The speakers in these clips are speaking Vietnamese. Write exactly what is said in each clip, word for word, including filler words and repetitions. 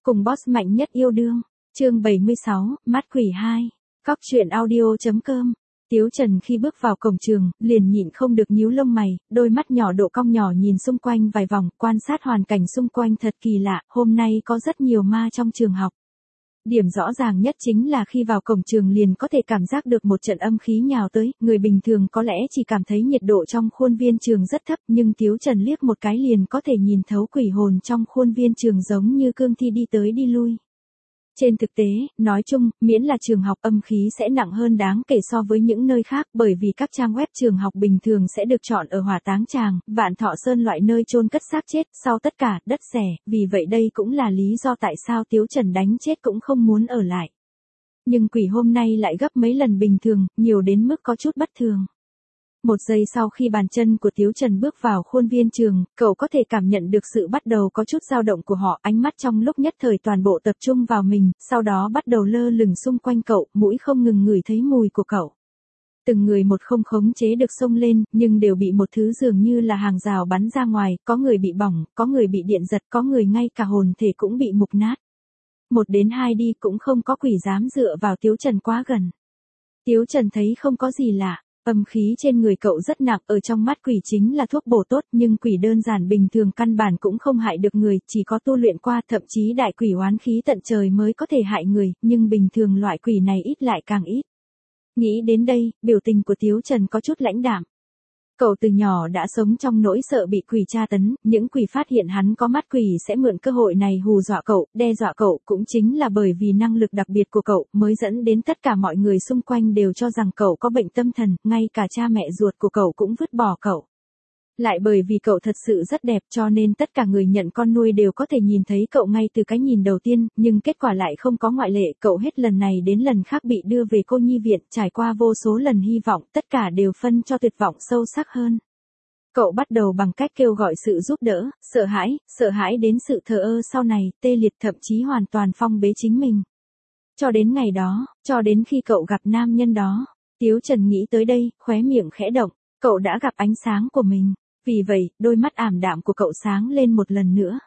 Cùng boss mạnh nhất yêu đương. Chương bảy mươi sáu, Mắt quỷ hai. Cóc truyện audio.com. Tiếu Trần khi bước vào cổng trường, liền nhịn không được nhíu lông mày, đôi mắt nhỏ độ cong nhỏ nhìn xung quanh vài vòng, quan sát hoàn cảnh xung quanh thật kỳ lạ, hôm nay có rất nhiều ma trong trường học. Điểm rõ ràng nhất chính là khi vào cổng trường liền có thể cảm giác được một trận âm khí nhào tới, người bình thường có lẽ chỉ cảm thấy nhiệt độ trong khuôn viên trường rất thấp, nhưng Tiếu Trần liếc một cái liền có thể nhìn thấu quỷ hồn trong khuôn viên trường giống như cương thi đi tới đi lui. Trên thực tế, nói chung, miễn là trường học âm khí sẽ nặng hơn đáng kể so với những nơi khác, bởi vì các trang web trường học bình thường sẽ được chọn ở hỏa táng tràng, Vạn Thọ Sơn loại nơi chôn cất xác chết, sau tất cả, đất rẻ, vì vậy đây cũng là lý do tại sao Tiếu Trần đánh chết cũng không muốn ở lại. Nhưng quỷ hôm nay lại gấp mấy lần bình thường, nhiều đến mức có chút bất thường. Một giây sau khi bàn chân của Tiếu Trần bước vào khuôn viên trường, cậu có thể cảm nhận được sự bắt đầu có chút dao động của họ, ánh mắt trong lúc nhất thời toàn bộ tập trung vào mình, sau đó bắt đầu lơ lửng xung quanh cậu, mũi không ngừng ngửi thấy mùi của cậu. Từng người một không khống chế được xông lên, nhưng đều bị một thứ dường như là hàng rào bắn ra ngoài, có người bị bỏng, có người bị điện giật, có người ngay cả hồn thể cũng bị mục nát. Một đến hai đi cũng không có quỷ dám dựa vào Tiếu Trần quá gần. Tiếu Trần thấy không có gì lạ. Âm khí trên người cậu rất nặng, ở trong mắt quỷ chính là thuốc bổ tốt, nhưng quỷ đơn giản bình thường căn bản cũng không hại được người, chỉ có tu luyện qua, thậm chí đại quỷ oán khí tận trời mới có thể hại người, nhưng bình thường loại quỷ này ít lại càng ít. Nghĩ đến đây, biểu tình của Tiếu Trần có chút lãnh đạm. Cậu từ nhỏ đã sống trong nỗi sợ bị quỷ tra tấn, những quỷ phát hiện hắn có mắt quỷ sẽ mượn cơ hội này hù dọa cậu, đe dọa cậu, cũng chính là bởi vì năng lực đặc biệt của cậu mới dẫn đến tất cả mọi người xung quanh đều cho rằng cậu có bệnh tâm thần, ngay cả cha mẹ ruột của cậu cũng vứt bỏ cậu. Lại bởi vì cậu thật sự rất đẹp cho nên tất cả người nhận con nuôi đều có thể nhìn thấy cậu ngay từ cái nhìn đầu tiên, nhưng kết quả lại không có ngoại lệ, cậu hết lần này đến lần khác bị đưa về cô nhi viện, trải qua vô số lần hy vọng, tất cả đều phân cho tuyệt vọng sâu sắc hơn. Cậu bắt đầu bằng cách kêu gọi sự giúp đỡ, sợ hãi, sợ hãi đến sự thờ ơ sau này, tê liệt thậm chí hoàn toàn phong bế chính mình. Cho đến ngày đó, cho đến khi cậu gặp nam nhân đó, Tiếu Trần nghĩ tới đây, khóe miệng khẽ động, cậu đã gặp ánh sáng của mình. Vì vậy, đôi mắt ảm đạm của cậu sáng lên một lần nữa.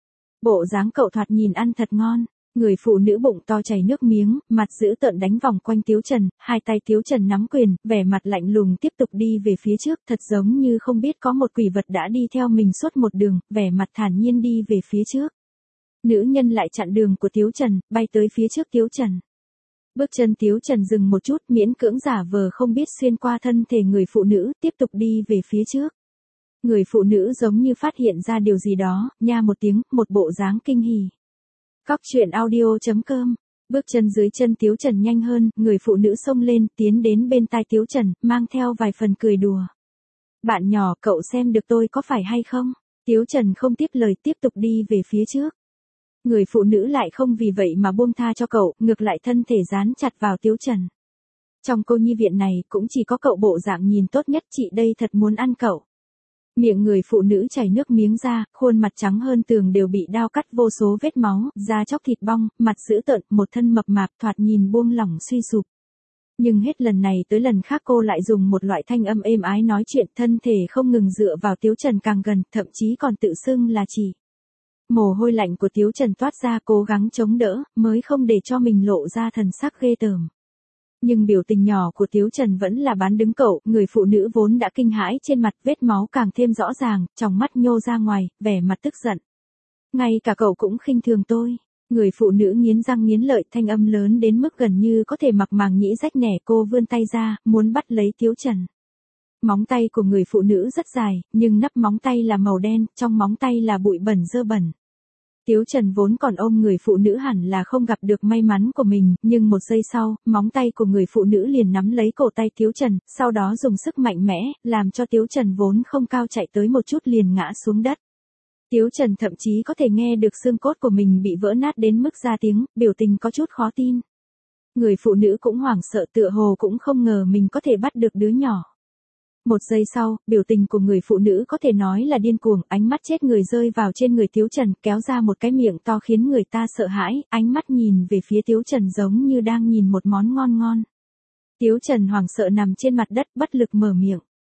Bộ dáng cậu thoạt nhìn ăn thật ngon, người phụ nữ bụng to chảy nước miếng, mặt dữ tợn đánh vòng quanh Tiếu Trần, hai tay Tiếu Trần nắm quyền, vẻ mặt lạnh lùng tiếp tục đi về phía trước, thật giống như không biết có một quỷ vật đã đi theo mình suốt một đường, vẻ mặt thản nhiên đi về phía trước. Nữ nhân lại chặn đường của Tiếu Trần, bay tới phía trước Tiếu Trần. Bước chân Tiếu Trần dừng một chút, miễn cưỡng giả vờ không biết xuyên qua thân thể người phụ nữ, tiếp tục đi về phía trước. Người phụ nữ giống như phát hiện ra điều gì đó, nha một tiếng, một bộ dáng kinh hỉ. Cóc truyện audio.com. Bước chân dưới chân Tiếu Trần nhanh hơn, người phụ nữ xông lên, tiến đến bên tai Tiếu Trần, mang theo vài phần cười đùa. Bạn nhỏ, cậu xem được tôi có phải hay không? Tiếu Trần không tiếp lời, tiếp tục đi về phía trước. Người phụ nữ lại không vì vậy mà buông tha cho cậu, ngược lại thân thể dán chặt vào Tiếu Trần. Trong cô nhi viện này, cũng chỉ có cậu bộ dạng nhìn tốt nhất, chị đây thật muốn ăn cậu. Miệng người phụ nữ chảy nước miếng ra, khuôn mặt trắng hơn tường đều bị đao cắt vô số vết máu, da chóc thịt bong, mặt dữ tợn, một thân mập mạp thoạt nhìn buông lỏng suy sụp. Nhưng hết lần này tới lần khác cô lại dùng một loại thanh âm êm ái nói chuyện, thân thể không ngừng dựa vào Tiếu Trần càng gần, thậm chí còn tự xưng là chị. Mồ hôi lạnh của Tiếu Trần toát ra, cố gắng chống đỡ, mới không để cho mình lộ ra thần sắc ghê tởm. Nhưng biểu tình nhỏ của Tiếu Trần vẫn là bán đứng cậu, người phụ nữ vốn đã kinh hãi trên mặt, vết máu càng thêm rõ ràng, trong mắt nhô ra ngoài, vẻ mặt tức giận. Ngay cả cậu cũng khinh thường tôi. Người phụ nữ nghiến răng nghiến lợi, thanh âm lớn đến mức gần như có thể mặc màng nhĩ rách nẻ, cô vươn tay ra, muốn bắt lấy Tiếu Trần. Móng tay của người phụ nữ rất dài, nhưng nắp móng tay là màu đen, trong móng tay là bụi bẩn dơ bẩn. Tiếu Trần vốn còn ôm người phụ nữ hẳn là không gặp được may mắn của mình, nhưng một giây sau, móng tay của người phụ nữ liền nắm lấy cổ tay Tiếu Trần, sau đó dùng sức mạnh mẽ, làm cho Tiếu Trần vốn không cao chạy tới một chút liền ngã xuống đất. Tiếu Trần thậm chí có thể nghe được xương cốt của mình bị vỡ nát đến mức ra tiếng, biểu tình có chút khó tin. Người phụ nữ cũng hoảng sợ, tựa hồ cũng không ngờ mình có thể bắt được đứa nhỏ. Một giây sau, biểu tình của người phụ nữ có thể nói là điên cuồng, ánh mắt chết người rơi vào trên người Tiếu Trần, kéo ra một cái miệng to khiến người ta sợ hãi, ánh mắt nhìn về phía Tiếu Trần giống như đang nhìn một món ngon ngon. Tiếu Trần hoảng sợ nằm trên mặt đất, bất lực mở miệng.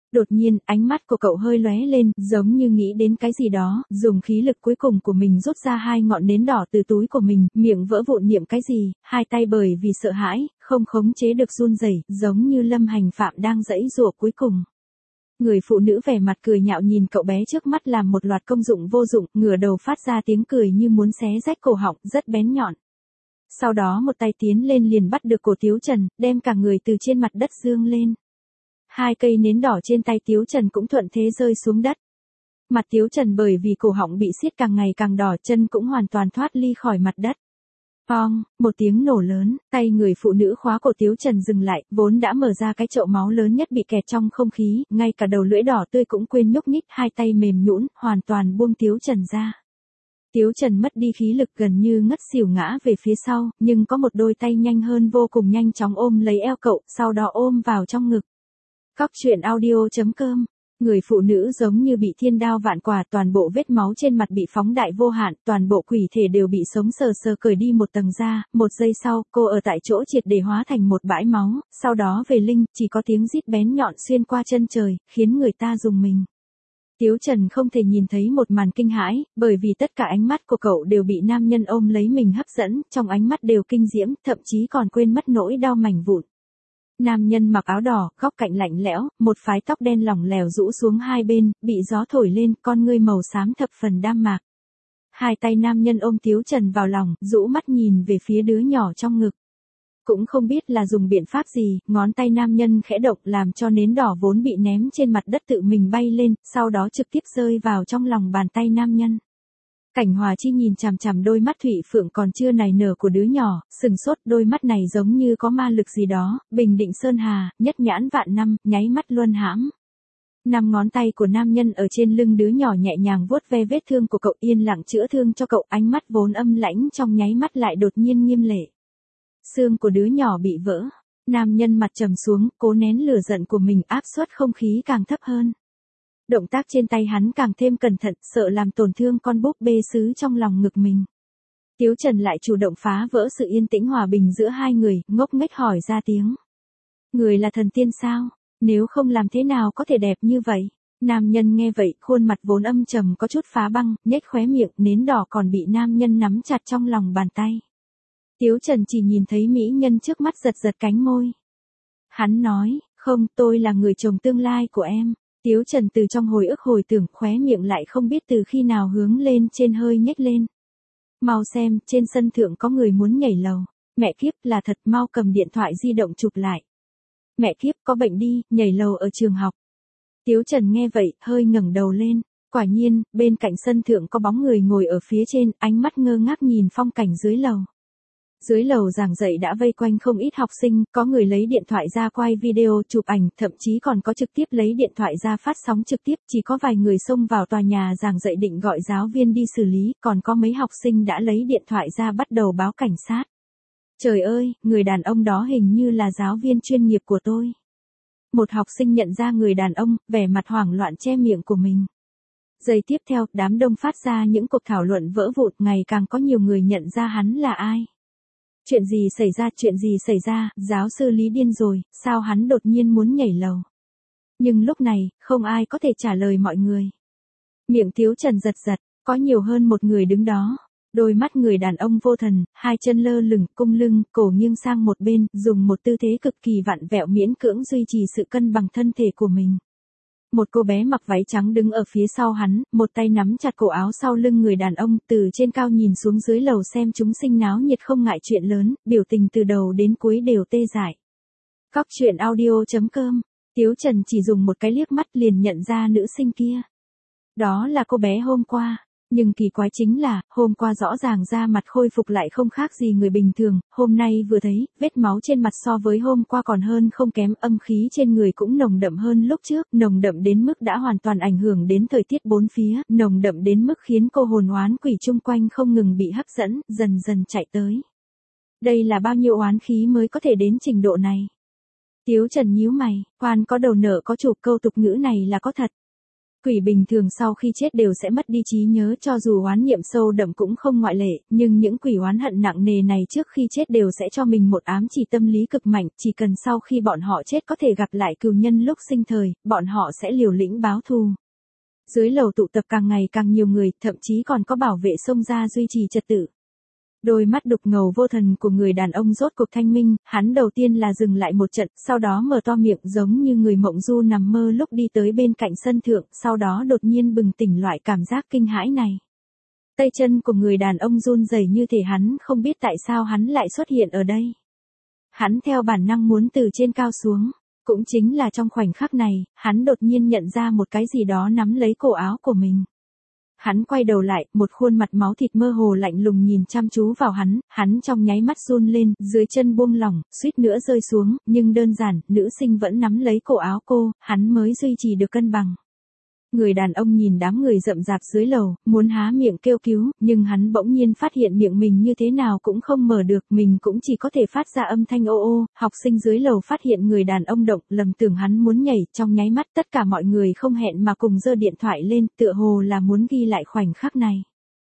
Đột nhiên, ánh mắt của cậu hơi lóe lên, giống như nghĩ đến cái gì đó, dùng khí lực cuối cùng của mình rút ra hai ngọn nến đỏ từ túi của mình, miệng vỡ vụn niệm cái gì, hai tay bởi vì sợ hãi, không khống chế được run rẩy, giống như Lâm Hành Phạm đang giãy giụa cuối cùng. Người phụ nữ vẻ mặt cười nhạo nhìn cậu bé trước mắt làm một loạt công dụng vô dụng, ngửa đầu phát ra tiếng cười như muốn xé rách cổ họng, rất bén nhọn. Sau đó một tay tiến lên liền bắt được cổ Tiếu Trần, đem cả người từ trên mặt đất giương lên. Hai cây nến đỏ trên tay Tiếu Trần cũng thuận thế rơi xuống đất. Mặt Tiếu Trần bởi vì cổ họng bị siết càng ngày càng đỏ, chân cũng hoàn toàn thoát ly khỏi mặt đất. Pong, một tiếng nổ lớn, tay người phụ nữ khóa cổ Tiếu Trần dừng lại, vốn đã mở ra cái chậu máu lớn nhất bị kẹt trong không khí, ngay cả đầu lưỡi đỏ tươi cũng quên nhúc nhích, hai tay mềm nhũn, hoàn toàn buông Tiếu Trần ra. Tiếu Trần mất đi khí lực gần như ngất xỉu ngã về phía sau, nhưng có một đôi tay nhanh hơn vô cùng nhanh chóng ôm lấy eo cậu, sau đó ôm vào trong ngực. Cóc truyện audio chấm com. Người phụ nữ giống như bị thiên đao vạn quả, toàn bộ vết máu trên mặt bị phóng đại vô hạn, toàn bộ quỷ thể đều bị sống sờ sờ cởi đi một tầng da, một giây sau, cô ở tại chỗ triệt để hóa thành một bãi máu, sau đó về linh, chỉ có tiếng rít bén nhọn xuyên qua chân trời, khiến người ta rùng mình. Tiếu Trần không thể nhìn thấy một màn kinh hãi, bởi vì tất cả ánh mắt của cậu đều bị nam nhân ôm lấy mình hấp dẫn, trong ánh mắt đều kinh diễm, thậm chí còn quên mất nỗi đau mảnh vụn. Nam nhân mặc áo đỏ, góc cạnh lạnh lẽo, một phái tóc đen lỏng lẻo rũ xuống hai bên, bị gió thổi lên, con ngươi màu xám thập phần đam mạc. Hai tay nam nhân ôm Tiếu Trần vào lòng, rũ mắt nhìn về phía đứa nhỏ trong ngực. Cũng không biết là dùng biện pháp gì, ngón tay nam nhân khẽ động làm cho nến đỏ vốn bị ném trên mặt đất tự mình bay lên, sau đó trực tiếp rơi vào trong lòng bàn tay nam nhân. Cảnh Hòa Chi nhìn chằm chằm đôi mắt thủy phượng còn chưa nảy nở của đứa nhỏ, sừng sốt, đôi mắt này giống như có ma lực gì đó, bình định sơn hà, nhất nhãn vạn năm, nháy mắt luân hãm. Năm ngón tay của nam nhân ở trên lưng đứa nhỏ nhẹ nhàng vuốt ve vết thương của cậu, yên lặng chữa thương cho cậu, ánh mắt vốn âm lãnh trong nháy mắt lại đột nhiên nghiêm lệ. Xương của đứa nhỏ bị vỡ, nam nhân mặt trầm xuống, cố nén lửa giận của mình, áp suất không khí càng thấp hơn. Động tác trên tay hắn càng thêm cẩn thận, sợ làm tổn thương con búp bê sứ trong lòng ngực mình. Tiếu Trần lại chủ động phá vỡ sự yên tĩnh hòa bình giữa hai người, ngốc nghếch hỏi ra tiếng. Người là thần tiên sao? Nếu không làm thế nào có thể đẹp như vậy? Nam nhân nghe vậy, khuôn mặt vốn âm trầm có chút phá băng, nhếch khóe miệng, nến đỏ còn bị nam nhân nắm chặt trong lòng bàn tay. Tiếu Trần chỉ nhìn thấy mỹ nhân trước mắt giật giật cánh môi. Hắn nói, không, tôi là người chồng tương lai của em. Tiếu Trần từ trong hồi ức hồi tưởng, khóe miệng lại không biết từ khi nào hướng lên trên hơi nhếch lên. Mau xem, trên sân thượng có người muốn nhảy lầu. Mẹ kiếp, là thật, mau cầm điện thoại di động chụp lại. Mẹ kiếp, có bệnh đi, nhảy lầu ở trường học. Tiếu Trần nghe vậy, hơi ngẩng đầu lên. Quả nhiên, bên cạnh sân thượng có bóng người ngồi ở phía trên, ánh mắt ngơ ngác nhìn phong cảnh dưới lầu. Dưới lầu giảng dạy đã vây quanh không ít học sinh, có người lấy điện thoại ra quay video, chụp ảnh, thậm chí còn có trực tiếp lấy điện thoại ra phát sóng trực tiếp, chỉ có vài người xông vào tòa nhà giảng dạy định gọi giáo viên đi xử lý, còn có mấy học sinh đã lấy điện thoại ra bắt đầu báo cảnh sát. Trời ơi, người đàn ông đó hình như là giáo viên chuyên nghiệp của tôi. Một học sinh nhận ra người đàn ông, vẻ mặt hoảng loạn che miệng của mình. Giây tiếp theo, đám đông phát ra những cuộc thảo luận vỡ vụn, ngày càng có nhiều người nhận ra hắn là ai. Chuyện gì xảy ra, chuyện gì xảy ra, giáo sư Lý điên rồi, sao hắn đột nhiên muốn nhảy lầu. Nhưng lúc này, không ai có thể trả lời mọi người. Miệng Tiếu Trần giật giật, có nhiều hơn một người đứng đó. Đôi mắt người đàn ông vô thần, hai chân lơ lửng, cung lưng, cổ nghiêng sang một bên, dùng một tư thế cực kỳ vặn vẹo miễn cưỡng duy trì sự cân bằng thân thể của mình. Một cô bé mặc váy trắng đứng ở phía sau hắn, một tay nắm chặt cổ áo sau lưng người đàn ông, từ trên cao nhìn xuống dưới lầu xem chúng sinh náo nhiệt không ngại chuyện lớn, biểu tình từ đầu đến cuối đều tê dại. Cóc truyện audio chấm com. Tiếu Trần chỉ dùng một cái liếc mắt liền nhận ra nữ sinh kia. Đó là cô bé hôm qua. Nhưng kỳ quái chính là, hôm qua rõ ràng da mặt khôi phục lại không khác gì người bình thường, hôm nay vừa thấy, vết máu trên mặt so với hôm qua còn hơn không kém, âm khí trên người cũng nồng đậm hơn lúc trước, nồng đậm đến mức đã hoàn toàn ảnh hưởng đến thời tiết bốn phía, nồng đậm đến mức khiến cô hồn oán quỷ chung quanh không ngừng bị hấp dẫn, dần dần chạy tới. Đây là bao nhiêu oán khí mới có thể đến trình độ này? Tiếu Trần nhíu mày, quan có đầu nợ có chủ, câu tục ngữ này là có thật. Quỷ bình thường sau khi chết đều sẽ mất đi trí nhớ, cho dù oán niệm sâu đậm cũng không ngoại lệ, nhưng những quỷ oán hận nặng nề này trước khi chết đều sẽ cho mình một ám chỉ tâm lý cực mạnh, chỉ cần sau khi bọn họ chết có thể gặp lại cừu nhân lúc sinh thời, bọn họ sẽ liều lĩnh báo thù. Dưới lầu tụ tập càng ngày càng nhiều người, thậm chí còn có bảo vệ xông ra duy trì trật tự. Đôi mắt đục ngầu vô thần của người đàn ông rốt cuộc thanh minh, hắn đầu tiên là dừng lại một trận, sau đó mở to miệng giống như người mộng du nằm mơ lúc đi tới bên cạnh sân thượng, sau đó đột nhiên bừng tỉnh loại cảm giác kinh hãi này. Tay chân của người đàn ông run rẩy như thể hắn không biết tại sao hắn lại xuất hiện ở đây. Hắn theo bản năng muốn từ trên cao xuống. Cũng chính là trong khoảnh khắc này, hắn đột nhiên nhận ra một cái gì đó nắm lấy cổ áo của mình. Hắn quay đầu lại, một khuôn mặt máu thịt mơ hồ lạnh lùng nhìn chăm chú vào hắn, hắn trong nháy mắt run lên, dưới chân buông lỏng, suýt nữa rơi xuống, nhưng đơn giản, nữ sinh vẫn nắm lấy cổ áo cô, hắn mới duy trì được cân bằng. Người đàn ông nhìn đám người rậm rạp dưới lầu, muốn há miệng kêu cứu, nhưng hắn bỗng nhiên phát hiện miệng mình như thế nào cũng không mở được, mình cũng chỉ có thể phát ra âm thanh ô ô. Học sinh dưới lầu phát hiện người đàn ông động, lầm tưởng hắn muốn nhảy, trong nháy mắt tất cả mọi người không hẹn mà cùng giơ điện thoại lên, tựa hồ là muốn ghi lại khoảnh khắc này.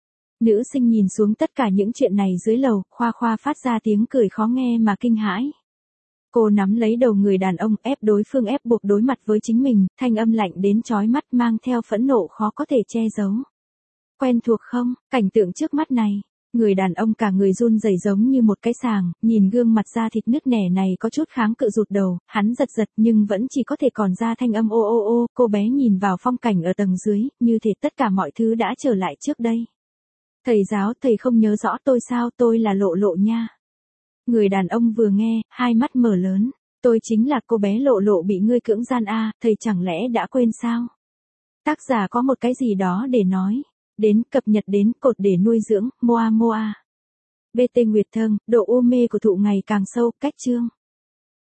Nữ sinh nhìn xuống tất cả những chuyện này dưới lầu, khoa khoa phát ra tiếng cười khó nghe mà kinh hãi. Cô nắm lấy đầu người đàn ông, ép đối phương ép buộc đối mặt với chính mình, thanh âm lạnh đến chói mắt mang theo phẫn nộ khó có thể che giấu. Quen thuộc không, cảnh tượng trước mắt này, người đàn ông cả người run rẩy giống như một cái sàng, nhìn gương mặt da thịt nứt nẻ này có chút kháng cự rụt đầu, hắn giật giật nhưng vẫn chỉ có thể còn ra thanh âm ô ô ô, cô bé nhìn vào phong cảnh ở tầng dưới, như thể tất cả mọi thứ đã trở lại trước đây. Thầy giáo, thầy không nhớ rõ tôi sao, tôi là Lộ Lộ nha. Người đàn ông vừa nghe, hai mắt mở lớn. Tôi chính là cô bé Lộ Lộ bị ngươi cưỡng gian a, thầy chẳng lẽ đã quên sao? Tác giả có một cái gì đó để nói. Đến, cập nhật đến, cột để nuôi dưỡng, Moa Moa. bê tê Nguyệt Thơm, độ u mê của thụ ngày càng sâu, cách chương.